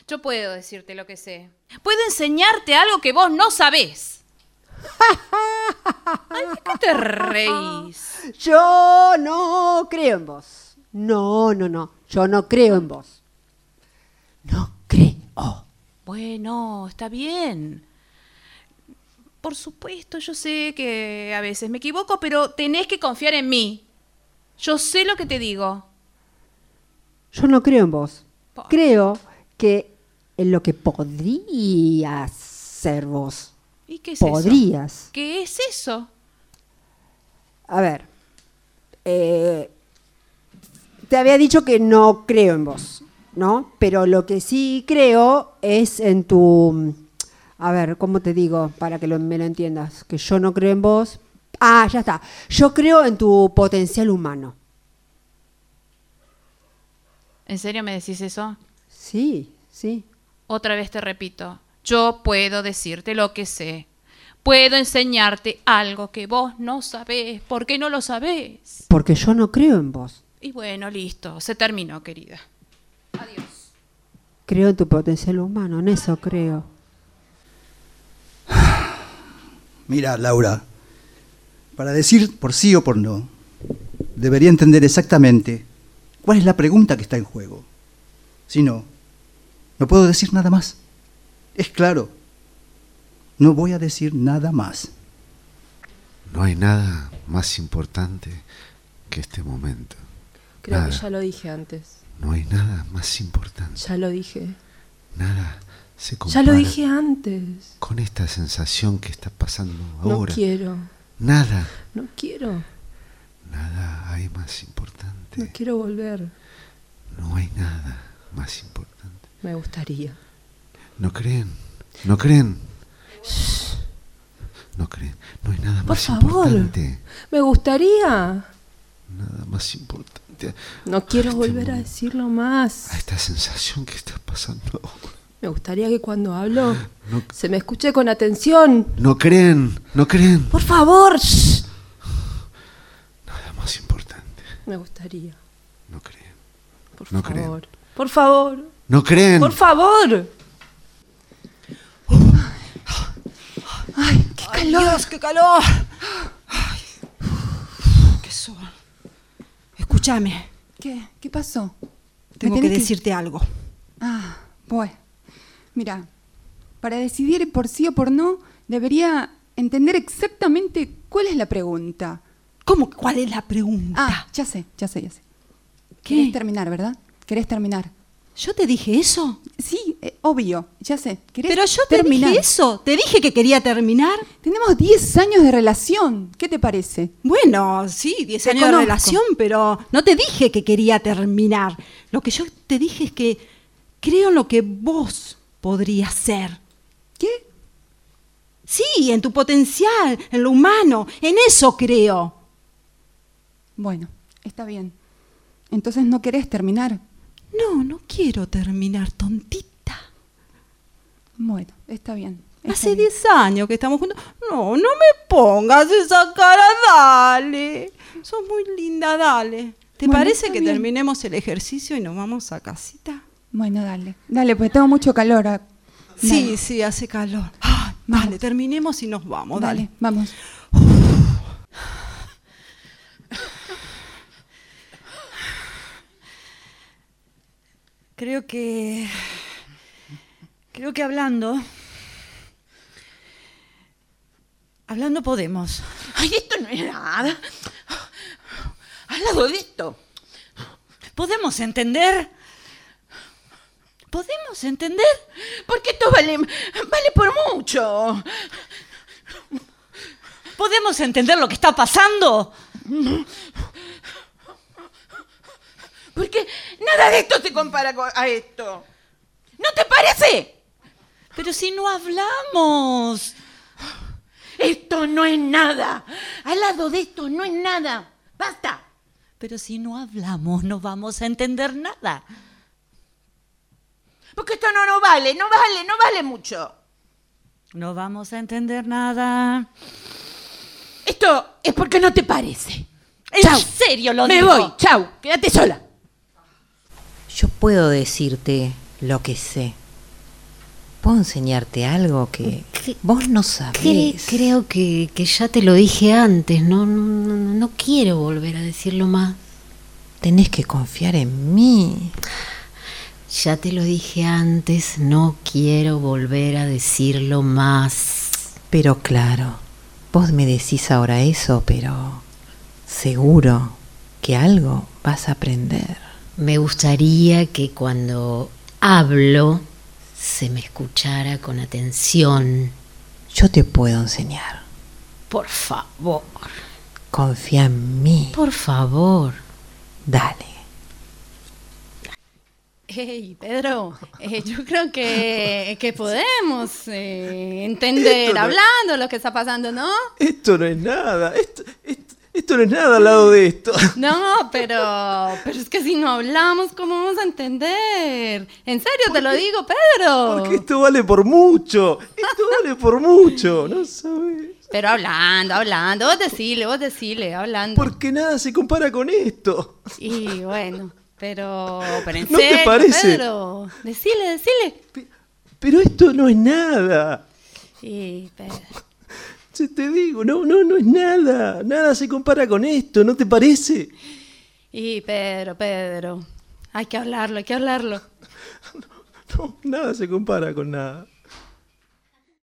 Yo puedo decirte lo que sé. Puedo enseñarte algo que vos no sabés. Ay, ¿de qué te reís? Yo no creo en vos. No. Yo no creo en vos. No creo. Bueno, está bien. Por supuesto, yo sé que a veces me equivoco, pero tenés que confiar en mí. Yo sé lo que te digo. Yo no creo en vos. Creo que en lo que podrías ser vos. ¿Y qué es podrías. eso? ¿Qué es eso? A ver. Te había dicho que no creo en vos, ¿no? Pero lo que sí creo es en tu... A ver, ¿cómo te digo? Para que me lo entiendas. Que yo no creo en vos. Ah, ya está. Yo creo en tu potencial humano. ¿En serio me decís eso? Sí. Otra vez te repito. Yo puedo decirte lo que sé. Puedo enseñarte algo que vos no sabés. ¿Por qué no lo sabés? Porque yo no creo en vos. Y bueno, listo. Se terminó, querida. Adiós. Creo en tu potencial humano. En eso creo. Mira, Laura, para decir por sí o por no, debería entender exactamente cuál es la pregunta que está en juego. Si no, no puedo decir nada más. Es claro. No voy a decir nada más. No hay nada más importante que este momento. Creo Nada. que ya lo dije antes. No hay nada más importante. Ya lo dije. Nada se compara Ya lo dije antes. con esta sensación que está pasando ahora. No quiero. Nada. No quiero. Nada hay más importante. No quiero volver. No hay nada más importante. Me gustaría. ¿No creen? ¿No creen? No creen. No hay nada Por más favor. importante. Me gustaría. Nada más importante. No quiero este volver a momento, decirlo más. a esta sensación que está pasando ahora. Me gustaría que cuando hablo No, se me escuche con atención. no creen. No creen. Por favor. Nada más importante. Me gustaría. No creen. Por No favor. creen. Por favor. No creen. Por favor. ¡Ay, qué calor! Dios, qué calor! Ay, qué sol. Escúchame, ¿Qué pasó? tengo que decirte algo. Ah, bueno. Mira, para decidir por sí o por no, debería entender exactamente cuál es la pregunta. ¿Cómo? ¿Cuál es la pregunta? Ah, ya sé. ¿Qué? Querés terminar, ¿verdad? Querés terminar. ¿Yo te dije eso? Sí, obvio, ya sé. ¿Querés Pero yo te terminar? dije eso. ¿Te dije que quería terminar? Tenemos 10 años de relación. ¿Qué te parece? Bueno, sí, 10 Te años de conozco. relación, pero no te dije que quería terminar. Lo que yo te dije es que creo en lo que vos podrías ser. ¿Qué? Sí, en tu potencial, en lo humano, en eso creo. Bueno, está bien. Entonces no querés terminar. No quiero terminar, tontita. Bueno, está bien. está Hace bien. 10 años que estamos juntos. No me pongas esa cara, dale. Sos muy linda, dale. ¿Te Bueno, parece está que bien. terminemos el ejercicio y nos vamos a casita? Bueno, dale. Dale, pues tengo mucho calor. Dale. Sí, hace calor. Ay, dale, terminemos y nos vamos, dale. Vamos. Creo que hablando podemos. Ay, esto no es nada. Al lado de esto. ¿Podemos entender? ¿Podemos entender? Porque esto vale por mucho. ¿Podemos entender lo que está pasando? Porque nada de esto se compara a esto. ¿No te parece? Pero si no hablamos. Esto no es nada. Al lado de esto no es nada. ¡Basta! Pero si no hablamos, no vamos a entender nada. Porque esto no vale mucho. No vamos a entender nada. Esto es porque no te parece. ¿En Chau. serio lo Me digo? voy, chau, quédate sola. Yo puedo decirte lo que sé. ¿Puedo enseñarte algo que vos no sabés? Creo que ya te lo dije antes, no quiero volver a decirlo más. Tenés que confiar en mí. Ya te lo dije antes, no quiero volver a decirlo más. Pero claro, vos me decís ahora eso, pero seguro que algo vas a aprender. Me gustaría que cuando hablo se me escuchara con atención. Yo te puedo enseñar. Por favor. Confía en mí. Por favor. Dale. Hey, Pedro, yo creo que podemos entender hablando lo que está pasando, ¿no? Esto no es nada. Esto no es nada al lado de esto. No, pero es que si no hablamos, ¿cómo vamos a entender? En serio te lo digo, Pedro. Porque esto vale por mucho. Esto vale por mucho. No sabes. Pero hablando. Vos decile, hablando. Porque nada se compara con esto. Y bueno, pero en ¿No serio, te parece? Pedro. Decile. Pero esto no es nada. Sí, Pedro. Yo te digo, no es nada. Nada se compara con esto, ¿no te parece? Y Pedro. Hay que hablarlo. No, nada se compara con nada.